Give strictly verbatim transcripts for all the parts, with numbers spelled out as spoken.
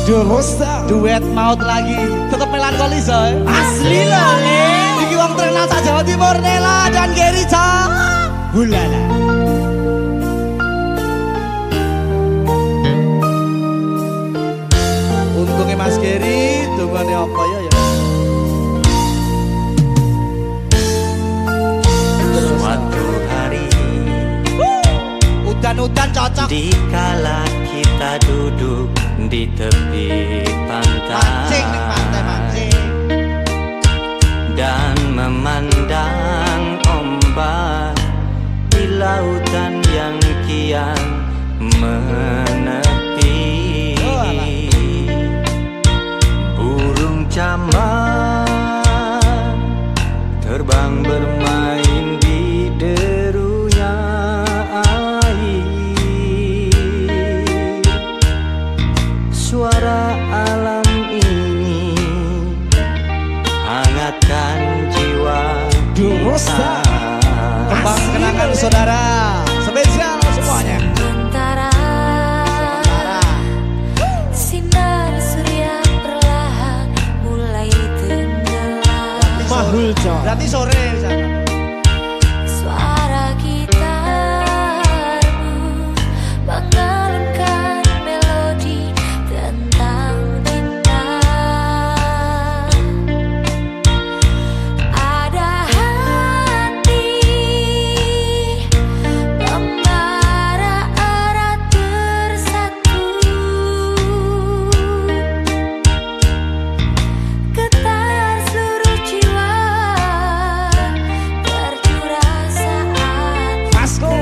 Durosa duet maut lagi tetap melankolis ya. Asli loh le. Iki wong terkenal sak Jawa Timur, Nela dan Gerica. Hulala. Untungnya Mas Geri, tungguannya apa ya ya. Suatu hari Udan-udan cocok. dikala kita duduk di tepi pantai, Mancing nih pantai mancing. dan memandang ombak di lautan yang kian menepi. Burung camar terbang bermain di derunya air. Suara alam ini hangatkan jiwa. Durosa. Kembang kenangan saudara. Spesial semuanya. Sementara sinar surya perlahan mulai tenggelam. Mahul John. Berarti sore misalnya. Suara gitarmu mengalunkan melodi tentang cinta. Ada hati membara erat bersatu. Getar seluruh jiwa tercurah saat Vasco.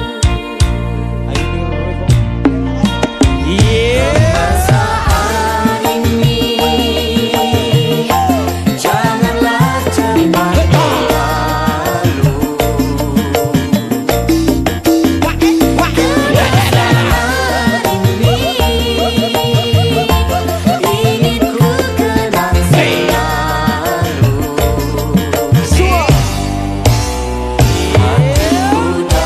Yeah. Perasaan ini janganlah cepat berlalu. Ingin ku kenang selalu. Hatiku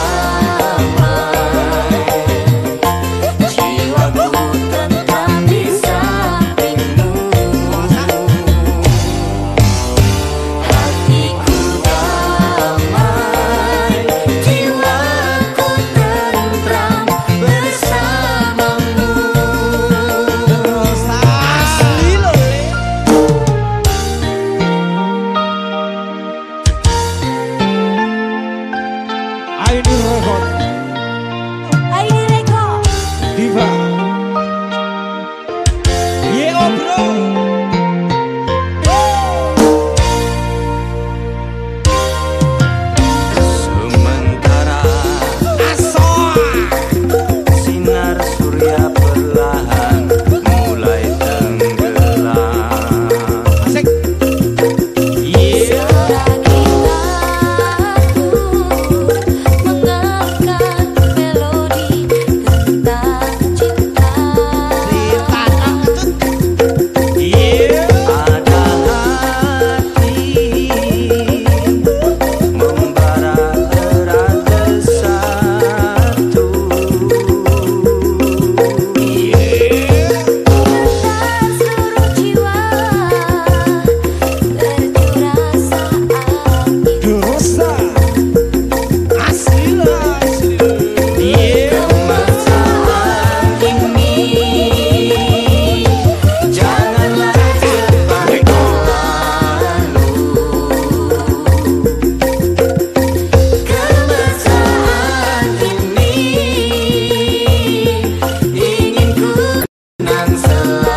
damai, jiwaku tentram di sampingmu. Hatiku damai, jiwaku tentram bersamamu. Asli loh le. Aini Record. Aini Record. Diva. Yeah oh bro. Sementara sinar surya perlahan mulai tenggelam. Asik. Suara gitarmu mengalunkan melodi tentang cinta. Cinta lanjut. Yeah. Ada hati membara erat bersatu. Getar seluruh jiwa tercurah saat itu. Durosa. Asli loh. Asli loh. Yeah. Perasaan ini janganlah cepat berlalu. Kemesraan ini ingin ku kenang selalu.